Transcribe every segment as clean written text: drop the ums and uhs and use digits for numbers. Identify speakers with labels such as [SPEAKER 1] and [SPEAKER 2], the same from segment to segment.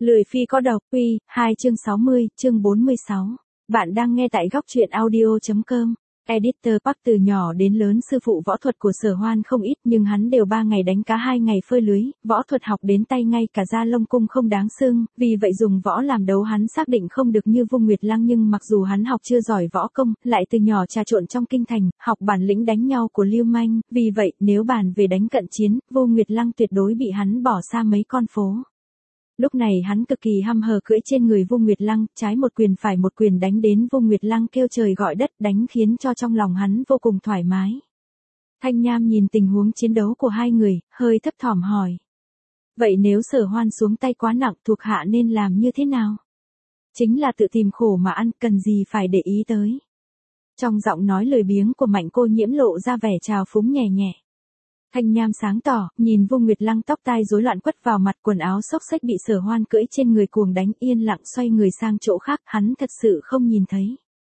[SPEAKER 1] Lười phi có độc, Uy, 2 chương 60, chương 46. Bạn đang nghe tại góc truyện audio.com. Editor Park từ nhỏ đến lớn sư phụ võ thuật của Sở Hoan không ít nhưng hắn đều 3 ngày đánh cá 2 ngày phơi lưới, võ thuật học đến tay ngay cả da lông cung không đáng xưng, vì vậy dùng võ làm đấu hắn xác định không được như Vô Nguyệt Lăng nhưng mặc dù hắn học chưa giỏi võ công, lại từ nhỏ trà trộn trong kinh thành, học bản lĩnh đánh nhau của lưu manh, vì vậy nếu bàn về đánh cận chiến, Vô Nguyệt Lăng tuyệt đối bị hắn bỏ xa mấy con phố. Lúc này hắn cực kỳ hăm hở cưỡi trên người Vô Nguyệt Lăng, trái một quyền phải một quyền đánh đến Vô Nguyệt Lăng kêu trời gọi đất đánh khiến cho trong lòng hắn vô cùng thoải mái. Thanh Nham nhìn tình huống chiến đấu của hai người, hơi thấp thỏm hỏi. Vậy nếu Sở Hoan xuống tay quá nặng thuộc hạ nên làm như thế nào? Chính là tự tìm khổ mà ăn, cần gì phải để ý tới. Trong giọng nói lười biếng của Mạnh Cô Nhiễm lộ ra vẻ trào phúng nhẹ nhẹ. Thanh Nham sáng tỏ, nhìn Vô Nguyệt Lăng tóc tai rối loạn quất vào mặt, quần áo xốc xếch bị Sở Hoan cưỡi trên người cuồng đánh, yên lặng xoay người sang chỗ khác, hắn thật sự không nhìn thấy.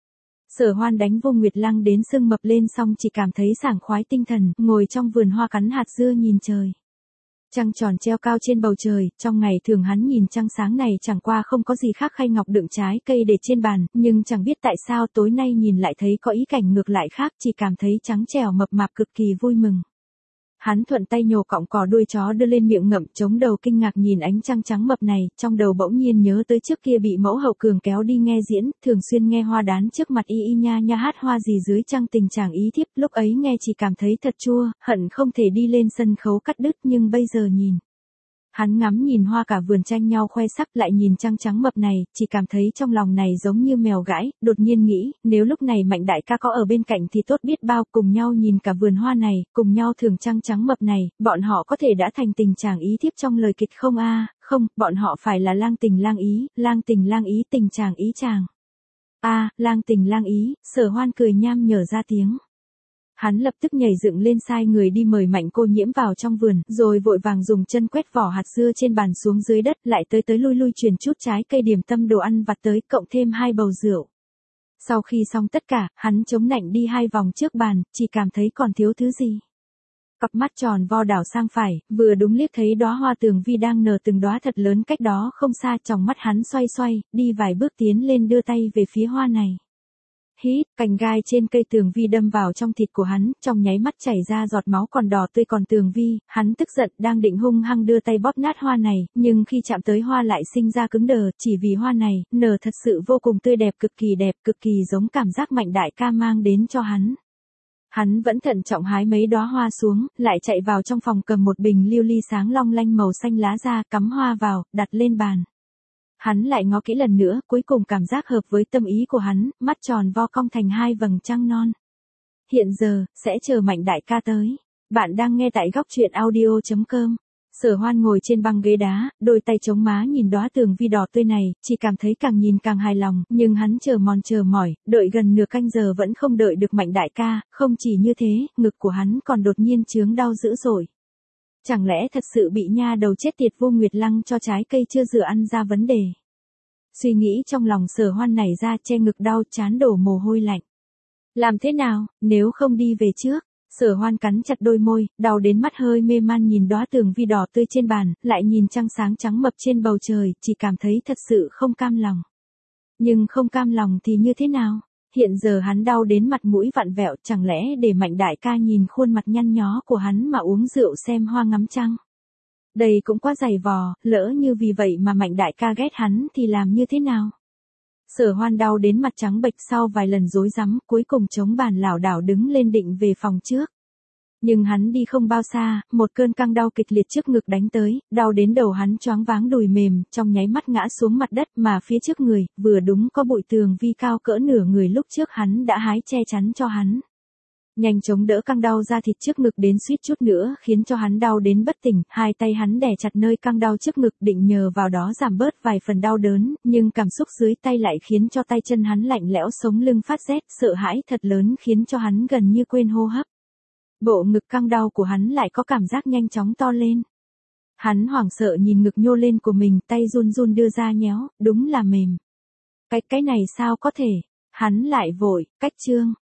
[SPEAKER 1] Sở Hoan đánh Vô Nguyệt Lăng đến sưng mập lên xong chỉ cảm thấy sảng khoái tinh thần, ngồi trong vườn hoa cắn hạt dưa nhìn trời. Trăng tròn treo cao trên bầu trời, trong ngày thường hắn nhìn trăng sáng này chẳng qua không có gì khác khay ngọc đựng trái cây để trên bàn, nhưng chẳng biết tại sao tối nay nhìn lại thấy có ý cảnh ngược lại khác, chỉ cảm thấy trắng trẻo mập mạp cực kỳ vui mừng. Hắn thuận tay nhổ cọng cỏ đuôi chó đưa lên miệng ngậm, chống đầu kinh ngạc nhìn ánh trăng trắng mập này, trong đầu bỗng nhiên nhớ tới trước kia bị mẫu hậu Cường kéo đi nghe diễn, thường xuyên nghe hoa đán trước mặt y nha nha hát hoa gì dưới trăng tình chàng ý thiếp, lúc ấy nghe chỉ cảm thấy thật chua, hận không thể đi lên sân khấu cắt đứt nhưng bây giờ nhìn. Hắn ngắm nhìn hoa cả vườn tranh nhau khoe sắc lại nhìn trăng trắng mập này, chỉ cảm thấy trong lòng này giống như mèo gãi, đột nhiên nghĩ, nếu lúc này Mạnh đại ca có ở bên cạnh thì tốt biết bao, cùng nhau nhìn cả vườn hoa này, cùng nhau thưởng trăng trắng mập này, bọn họ có thể đã thành tình chàng ý thiếp trong lời kịch không a? Không, bọn họ phải là lang tình lang ý, tình chàng ý chàng. Lang tình lang ý, Sở Hoan cười nham nhở ra tiếng. Hắn lập tức nhảy dựng lên sai người đi mời Mạnh Cô Nhiễm vào trong vườn, rồi vội vàng dùng chân quét vỏ hạt dưa trên bàn xuống dưới đất, lại tới lui lui chuyển chút trái cây điểm tâm đồ ăn vặt tới, cộng thêm 2 bầu rượu. Sau khi xong tất cả, hắn chống nạnh đi 2 vòng trước bàn, chỉ cảm thấy còn thiếu thứ gì. Cặp mắt tròn vo đảo sang phải, vừa đúng liếc thấy đóa hoa tường vi đang nở từng đóa thật lớn cách đó không xa, trong mắt hắn xoay xoay, đi vài bước tiến lên đưa tay về phía hoa này. Hít, cành gai trên cây tường vi đâm vào trong thịt của hắn, trong nháy mắt chảy ra giọt máu còn đỏ tươi còn tường vi, hắn tức giận đang định hung hăng đưa tay bóp nát hoa này, nhưng khi chạm tới hoa lại sinh ra cứng đờ, chỉ vì hoa này, nở thật sự vô cùng tươi đẹp, cực kỳ giống cảm giác Mạnh đại ca mang đến cho hắn. Hắn vẫn thận trọng hái mấy đóa hoa xuống, lại chạy vào trong phòng cầm một bình lưu ly sáng long lanh màu xanh lá ra, cắm hoa vào, đặt lên bàn. Hắn lại ngó kỹ lần nữa, cuối cùng cảm giác hợp với tâm ý của hắn, mắt tròn vo cong thành 2 vầng trăng non. Hiện giờ, sẽ chờ Mạnh đại ca tới. Bạn đang nghe tại góc truyện audio.com. Sở Hoan ngồi trên băng ghế đá, đôi tay chống má nhìn đóa tường vi đỏ tươi này, chỉ cảm thấy càng nhìn càng hài lòng, nhưng hắn chờ mỏi, đợi gần nửa canh giờ vẫn không đợi được Mạnh đại ca, không chỉ như thế, ngực của hắn còn đột nhiên chướng đau dữ dội. Chẳng lẽ thật sự bị nha đầu chết tiệt Vô Nguyệt Lăng cho trái cây chưa rửa ăn ra vấn đề. Suy nghĩ trong lòng Sở Hoan nảy ra, che ngực đau chán đổ mồ hôi lạnh. Làm thế nào, nếu không đi về trước? Sở Hoan cắn chặt đôi môi, đau đến mắt hơi mê man nhìn đóa tường vi đỏ tươi trên bàn, lại nhìn trăng sáng trắng mập trên bầu trời, chỉ cảm thấy thật sự không cam lòng. Nhưng không cam lòng thì như thế nào? Hiện giờ hắn đau đến mặt mũi vặn vẹo, chẳng lẽ để Mạnh đại ca nhìn khuôn mặt nhăn nhó của hắn mà uống rượu xem hoa ngắm trăng? Đây cũng quá dày vò, lỡ như vì vậy mà Mạnh đại ca ghét hắn thì làm như thế nào? Sở Hoan đau đến mặt trắng bệch, sau vài lần rối rắm, cuối cùng chống bàn lảo đảo đứng lên định về phòng trước. Nhưng hắn đi không bao xa, một cơn căng đau kịch liệt trước ngực đánh tới, đau đến đầu hắn choáng váng đùi mềm, trong nháy mắt ngã xuống mặt đất, mà phía trước người, vừa đúng có bụi tường vi cao cỡ nửa người lúc trước hắn đã hái che chắn cho hắn. Nhanh chóng đỡ căng đau ra thịt trước ngực đến suýt chút nữa khiến cho hắn đau đến bất tỉnh, 2 tay hắn đè chặt nơi căng đau trước ngực định nhờ vào đó giảm bớt vài phần đau đớn, nhưng cảm xúc dưới tay lại khiến cho tay chân hắn lạnh lẽo, sống lưng phát rét, sợ hãi thật lớn khiến cho hắn gần như quên hô hấp. Bộ ngực căng đau của hắn lại có cảm giác nhanh chóng to lên. Hắn hoảng sợ nhìn ngực nhô lên của mình, tay run run đưa ra nhéo, đúng là mềm. Cái này sao có thể? Hắn lại vội, cách chương.